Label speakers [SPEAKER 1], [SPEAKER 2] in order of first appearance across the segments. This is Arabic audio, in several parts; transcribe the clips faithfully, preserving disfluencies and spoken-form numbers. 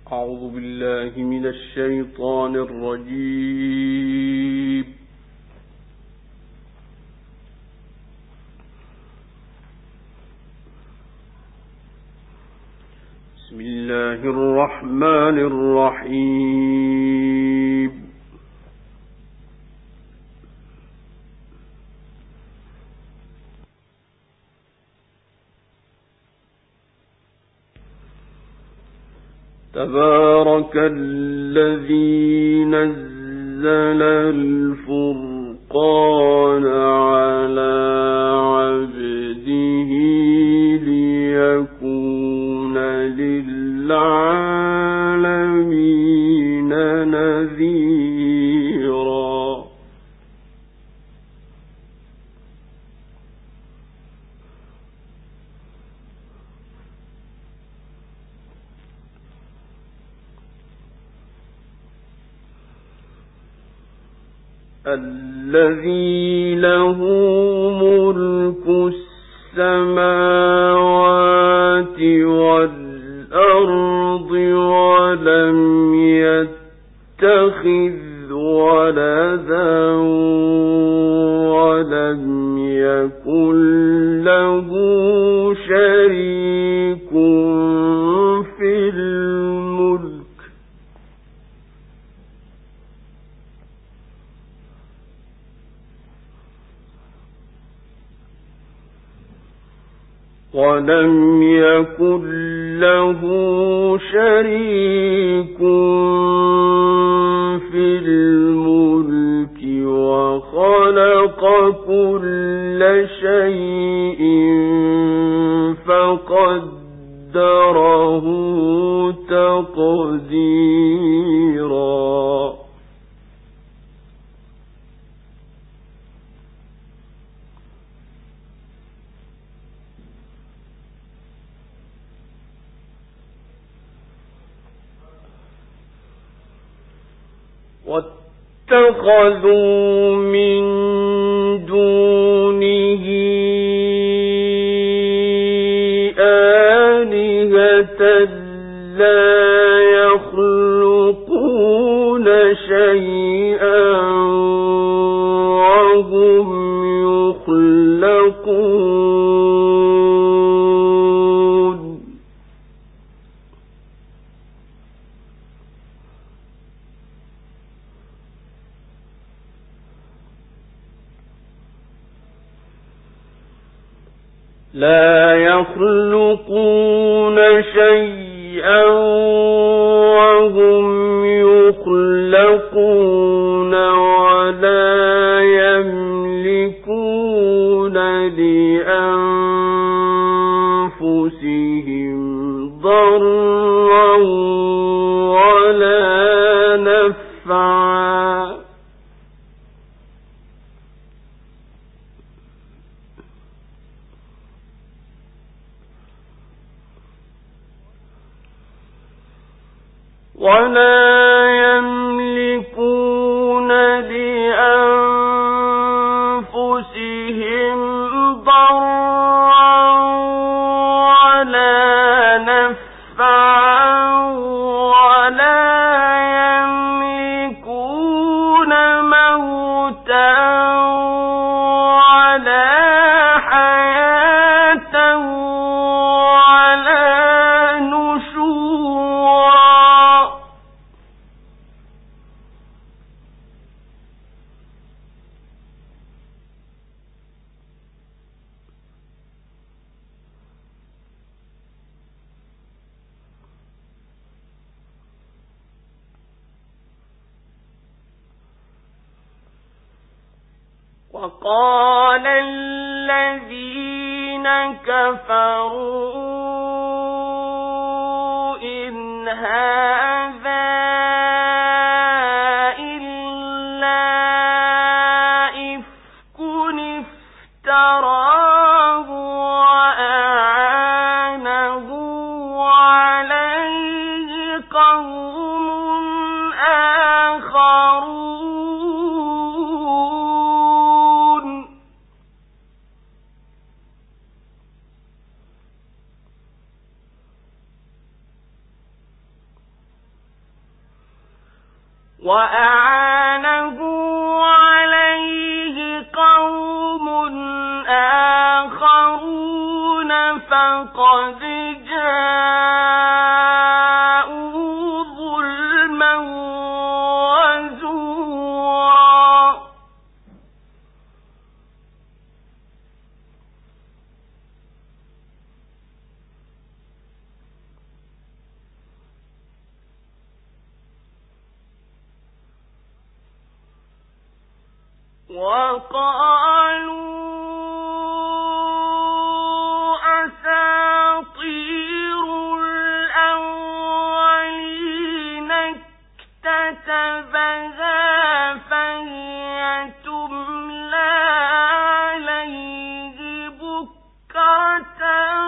[SPEAKER 1] أعوذ بالله من الشيطان الرجيم. بسم الله الرحمن الرحيم. تبارك الذي نزل الفرقان على عبده ليكون للعالمين نذيرا. الذي له ملك السماوات والأرض ولم يتخذ ولدا ولم يكن له شريك في الملك ولم يكن له شريك في الملك وخلق كل شيء فقدره تقديرا. واتخذوا من دونه آلهة لا يخلقون شيئا وهم يخلقون. لا يخلقون شيئا وهم يخلقون ولا يملكون لأنفسهم ضرا ولا نفعا. ولا يملكون لأنفسهم ضرا ولا نفعا ولا يملكون موتا ولا حياة ولا نشورا. وقال الذين كفروا إن هذا إلا إفك افتراه وأعانه عليه قوم آخرون. وأعانه عليه قوم آخرون فقد جاءوا ظلما وزورا. وقالوا أساطير الأولين اكتتبها فهي تملى عليه بكرة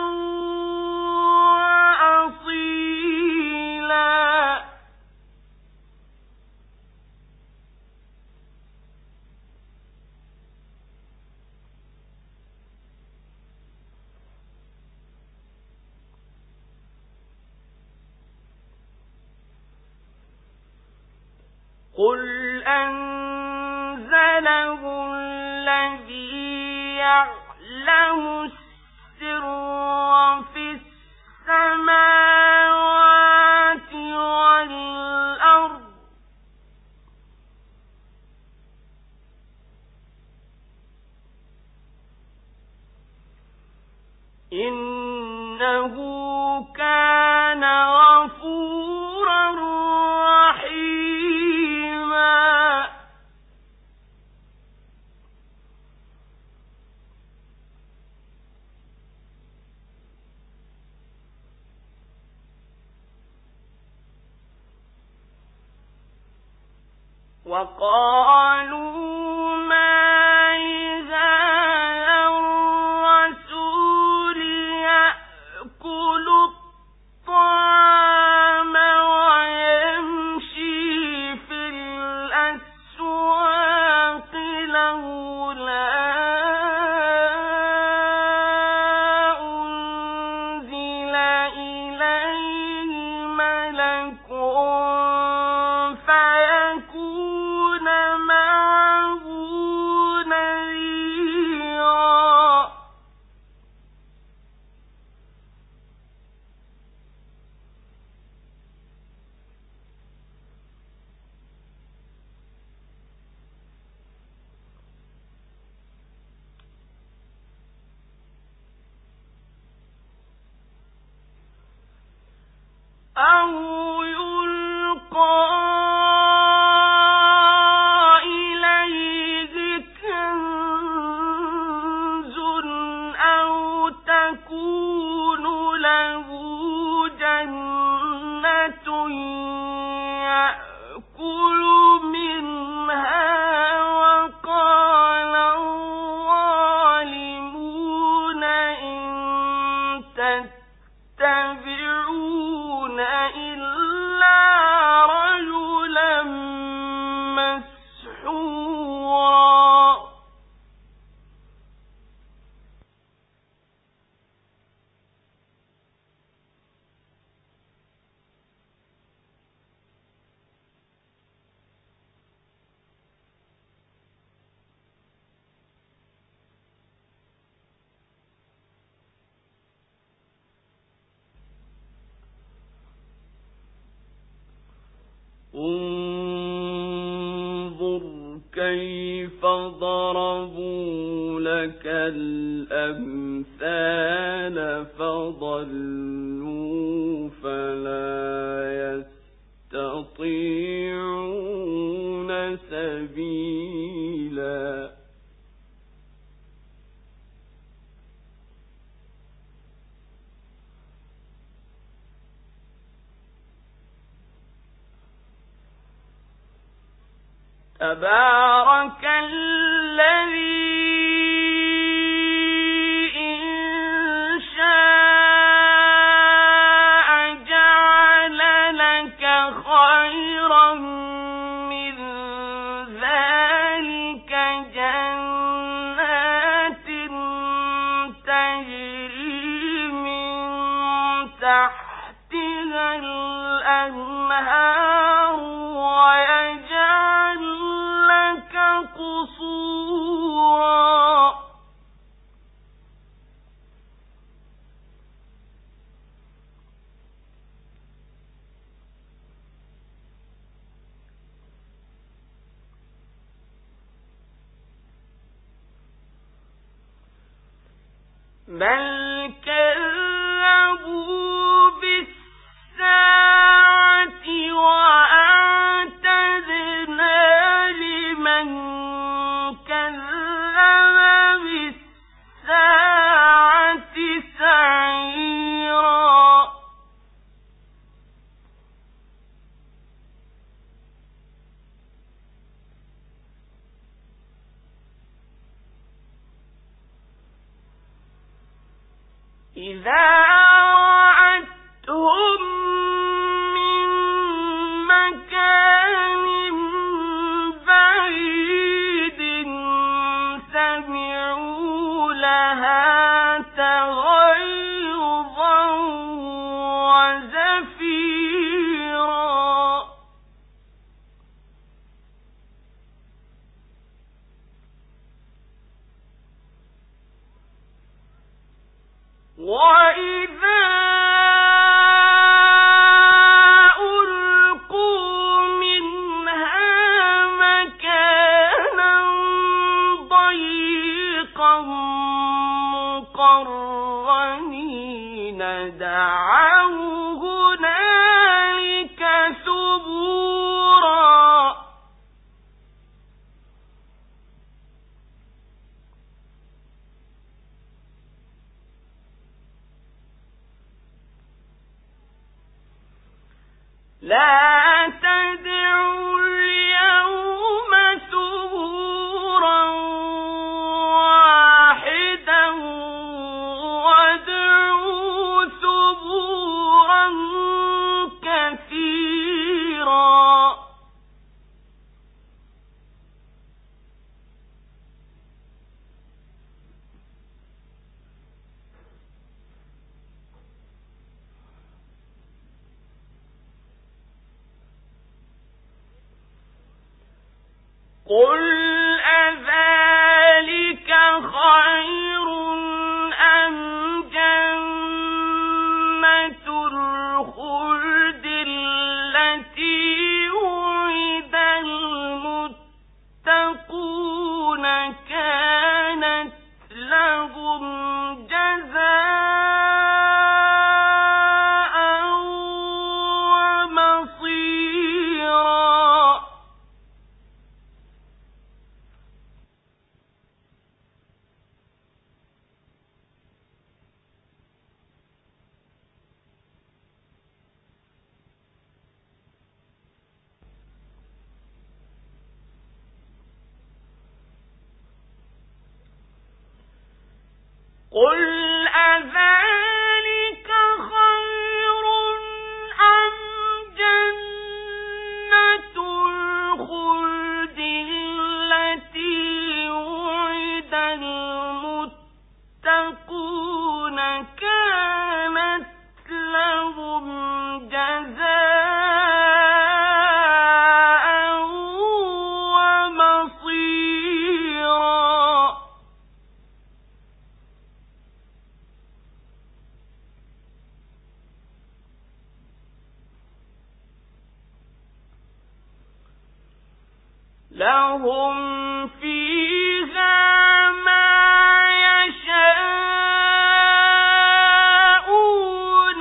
[SPEAKER 1] وأصيلا. قل أنزله الذي يعلم السر في السماوات والأرض إنه كان غفورا رحيما. وقالوا ما لهذا الرسول يأكل الطعام ويمشي في الأسواق لولا أنزل إليه ملك فيكون معه نذيرا. أو يلقى إليه كنز أو تكون له جنة يأكل منها. وقال الظالمون إن تتبعون إلا رجلا مسحورا. انظر كيف ضربوا لك الأمثال فضلوا فلا يستطيعون سبيلا. تبارك الذي إن شاء جعل لك خيرا من ذلك جنات تجري من تحتها الأنهار ويجعل بل كذبوا بالساعة وأعتدنا لمن كذب بالساعة سعيرا إذا رأتهم من مكان بعيد سمعوا لها تغيظا وزفيرا وإذا ألقوا منها مكانا ضيقا مقرنين دعوا هنالك ثبورا لا تدعوا اليوم ثبورا واحدا وادعوا ثبورا كثيرا قل أذلك خير أم جنة الخلد التي وعد المتقون كانت لهم جزاء ومصيرا قل أذلك خير أم جنة الخلد التي وعد المتقون كانت لهم جزاء ومصيرا لهم فيها ما يشاءون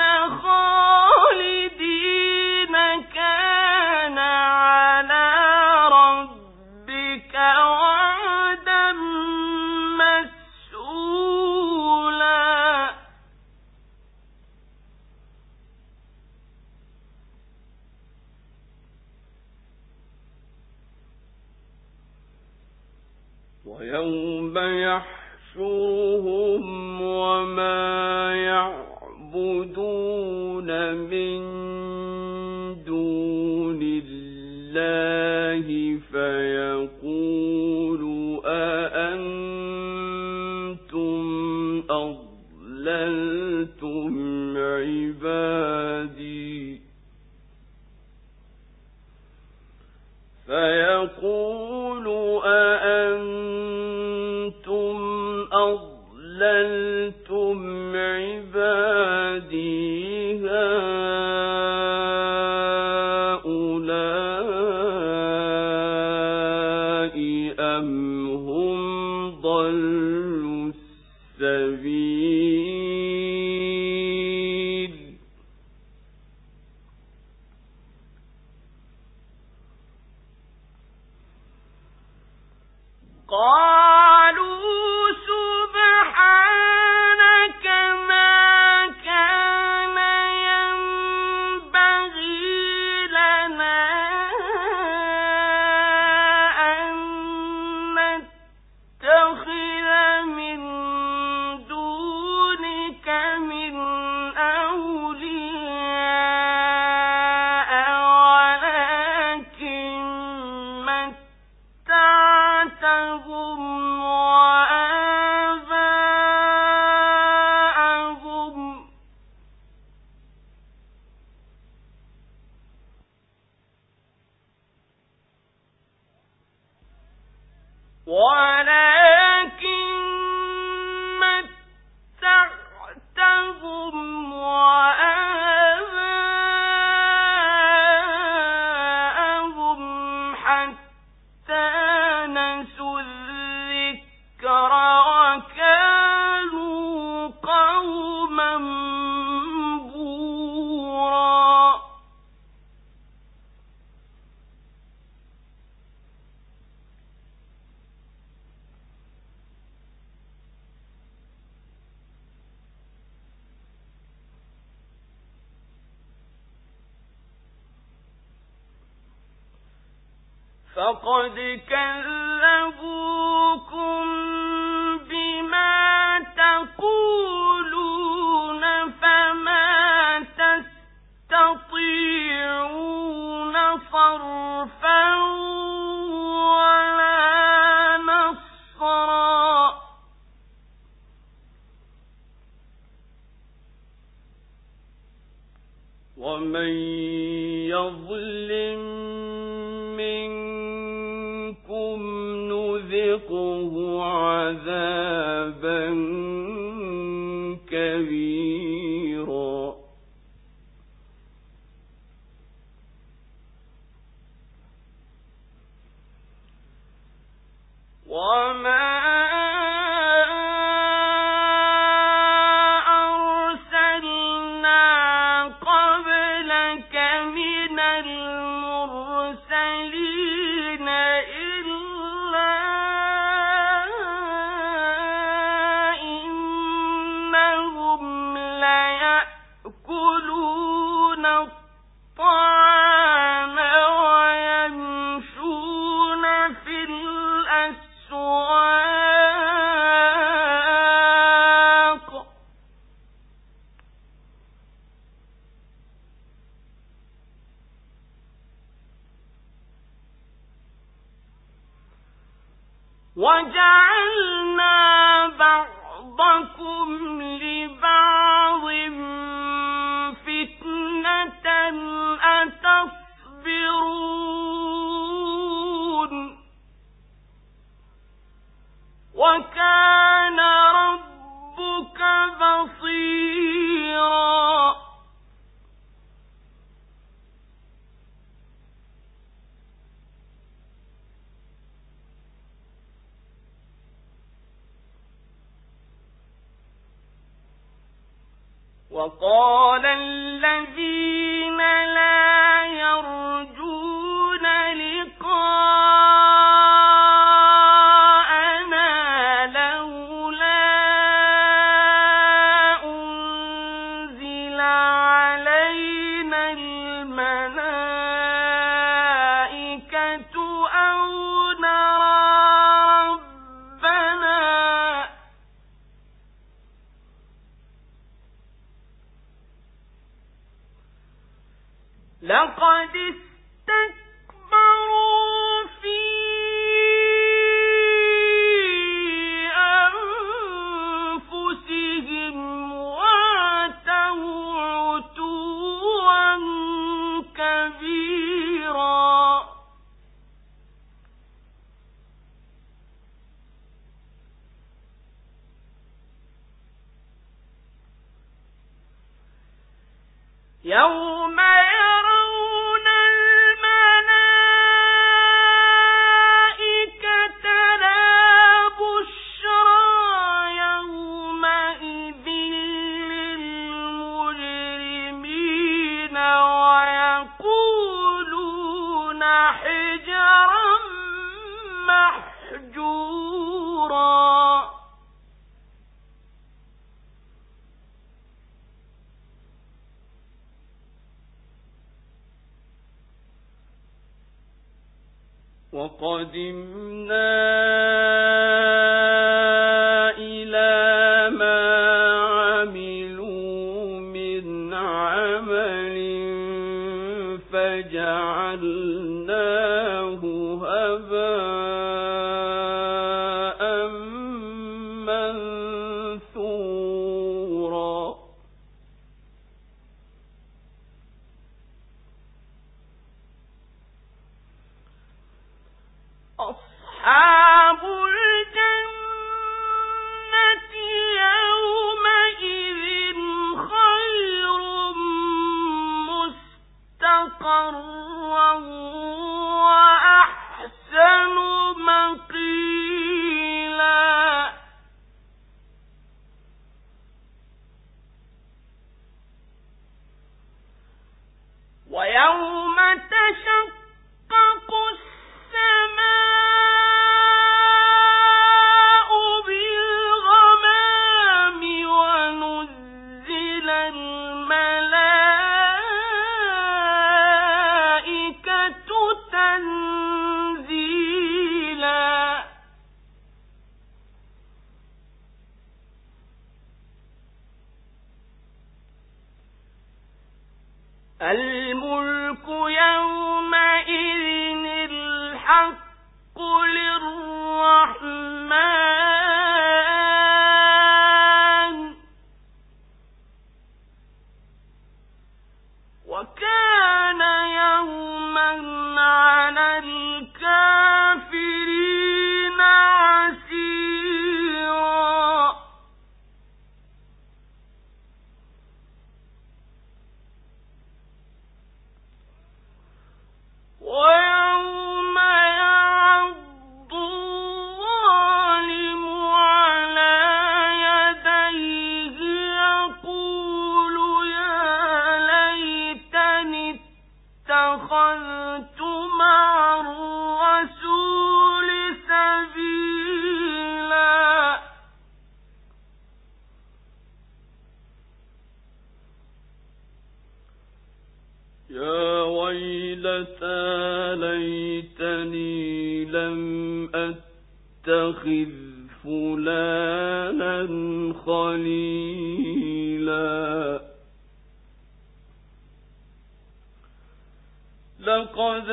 [SPEAKER 1] خالدين كان على ربك وعدا مسئولا ويوم يحشرهم وما يعبدون من دون الله فيقول أأنتم أضللتم عبادي فيقول أأنتم أضللتم عبادي هؤلاء أم هم ضلوا السبيل فقد كذبوكم بما تقولون فما تستطيعون صرفا ولا نصرا ومن يظلم منكم نذقه عذابا كبيرا وما وجعلنا بعضكم لبعض فتنة أتصبرون وكان ربك بصيرا وقال الذين لا يرجون لقاءنا لولا أنزل علينا الملائكة أو نرى ربنا لقد استكبروا في أنفسهم وعتوا عتوا كبيرا يوم يرون الملائكة لا بشرى يومئذ للمجرمين ويقولون حجرا محجورا وقدمنا إلى ما عملوا من عمل فجعلناه هباء منثورا أصحاب الجنة يومئذ خير مستقرا وأحسن مقيلا ويوم تشقق السماء بالغمام ونزل الملائكة تنزيلا الملك يومئذ الحق للرحمن وكان يوما على الكافرين عسيرا. ويوم يعض الظالم على يديه يقول يا ليتني اتخذت مع الرسول سبيلا. يا ويلتى ليتني لم أتخذ فلانا خليلا لقد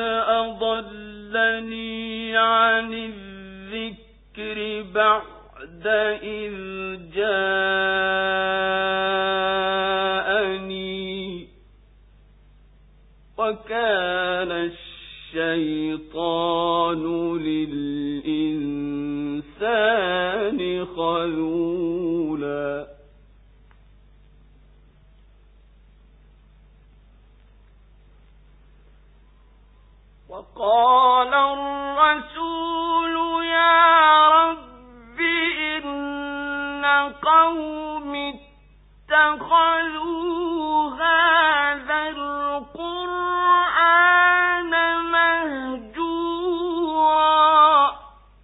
[SPEAKER 1] أضلني عن الذكر بعد إذ جاءني وكان الشيطان للإنسان خذولا. وقال الرسول يا رب إن قوم اتخذوا هذا القرآن مهجورا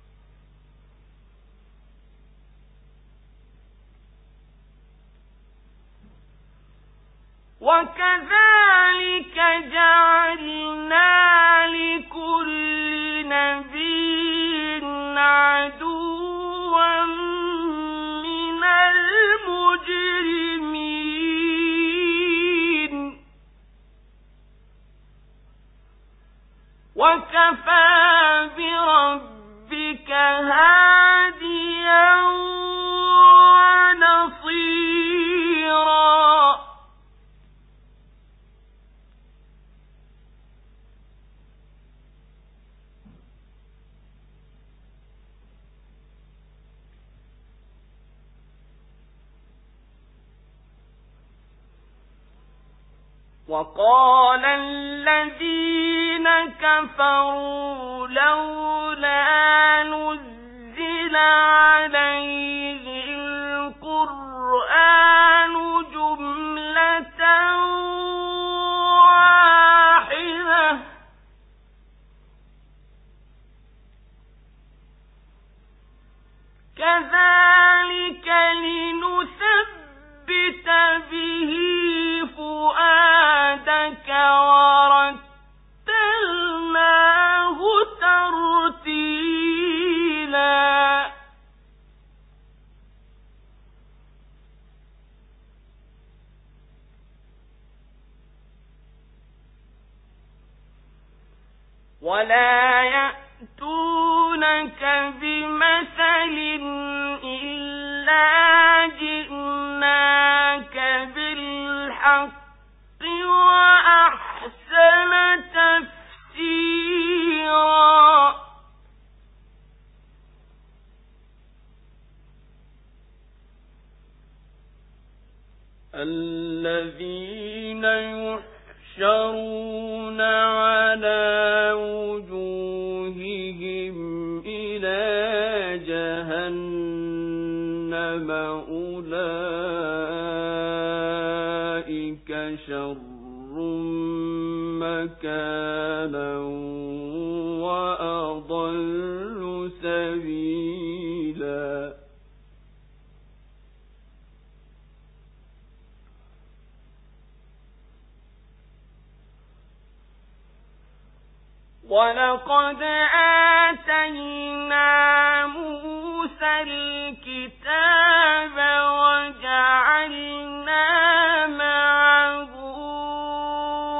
[SPEAKER 1] وكذلك جعلنا لكل نبي عدوا من المجرمين وكفى بربك هاديا ونصيرا. وقال الذين كفروا لولا نزل عليه القرآن جملة واحدة كذلك لنثبت به فؤادك ورتلناه ترتيلا. ولا يأتونك بمثل إلا جئناك بالحق وأحسن تفسيرا. الذين يحشرون على وجوههم إلى جهنم أولئك شر مكانا وأضل سبيلا. ولقد آتينا موسى الكتاب وجعلنا معه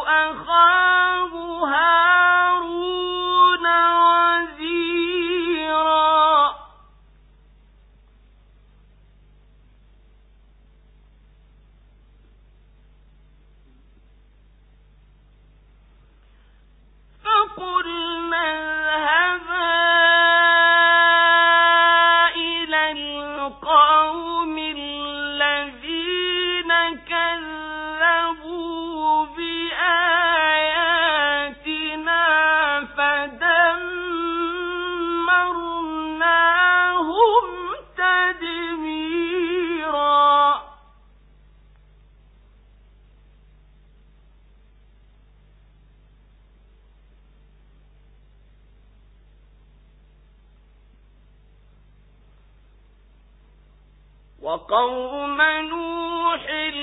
[SPEAKER 1] وقوم نوح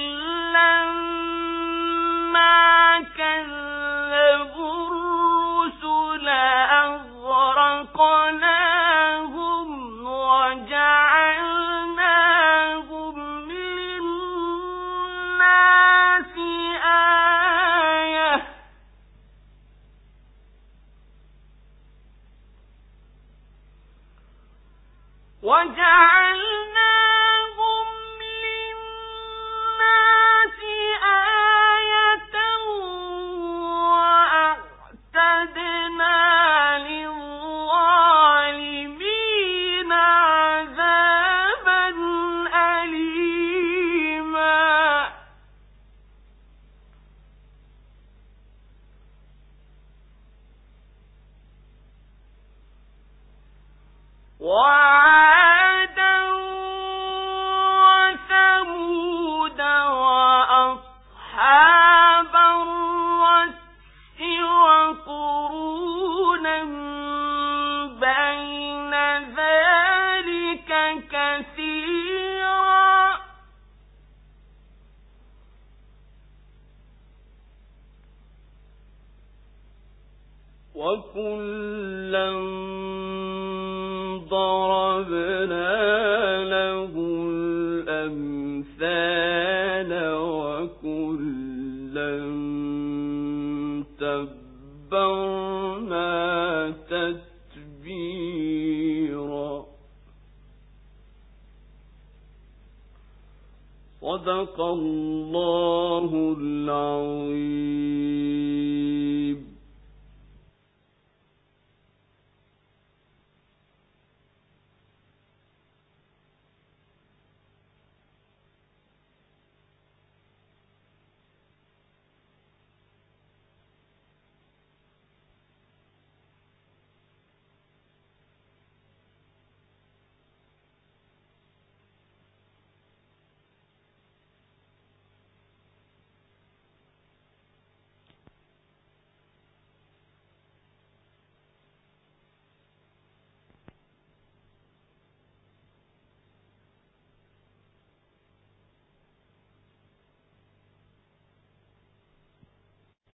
[SPEAKER 1] لما كذبوا الرسل أغرقناهم وجعلناهم للناس آية وجعلناهم للناس آية وأعتدنا للظالمين عذابا أليما وعادا وثمود وأصحاب الرس وقرونا بين ذلك كثيرا وكلا ضربنا له الأمثال وكلا تبرنا تتبيرا صدق الله العظيم.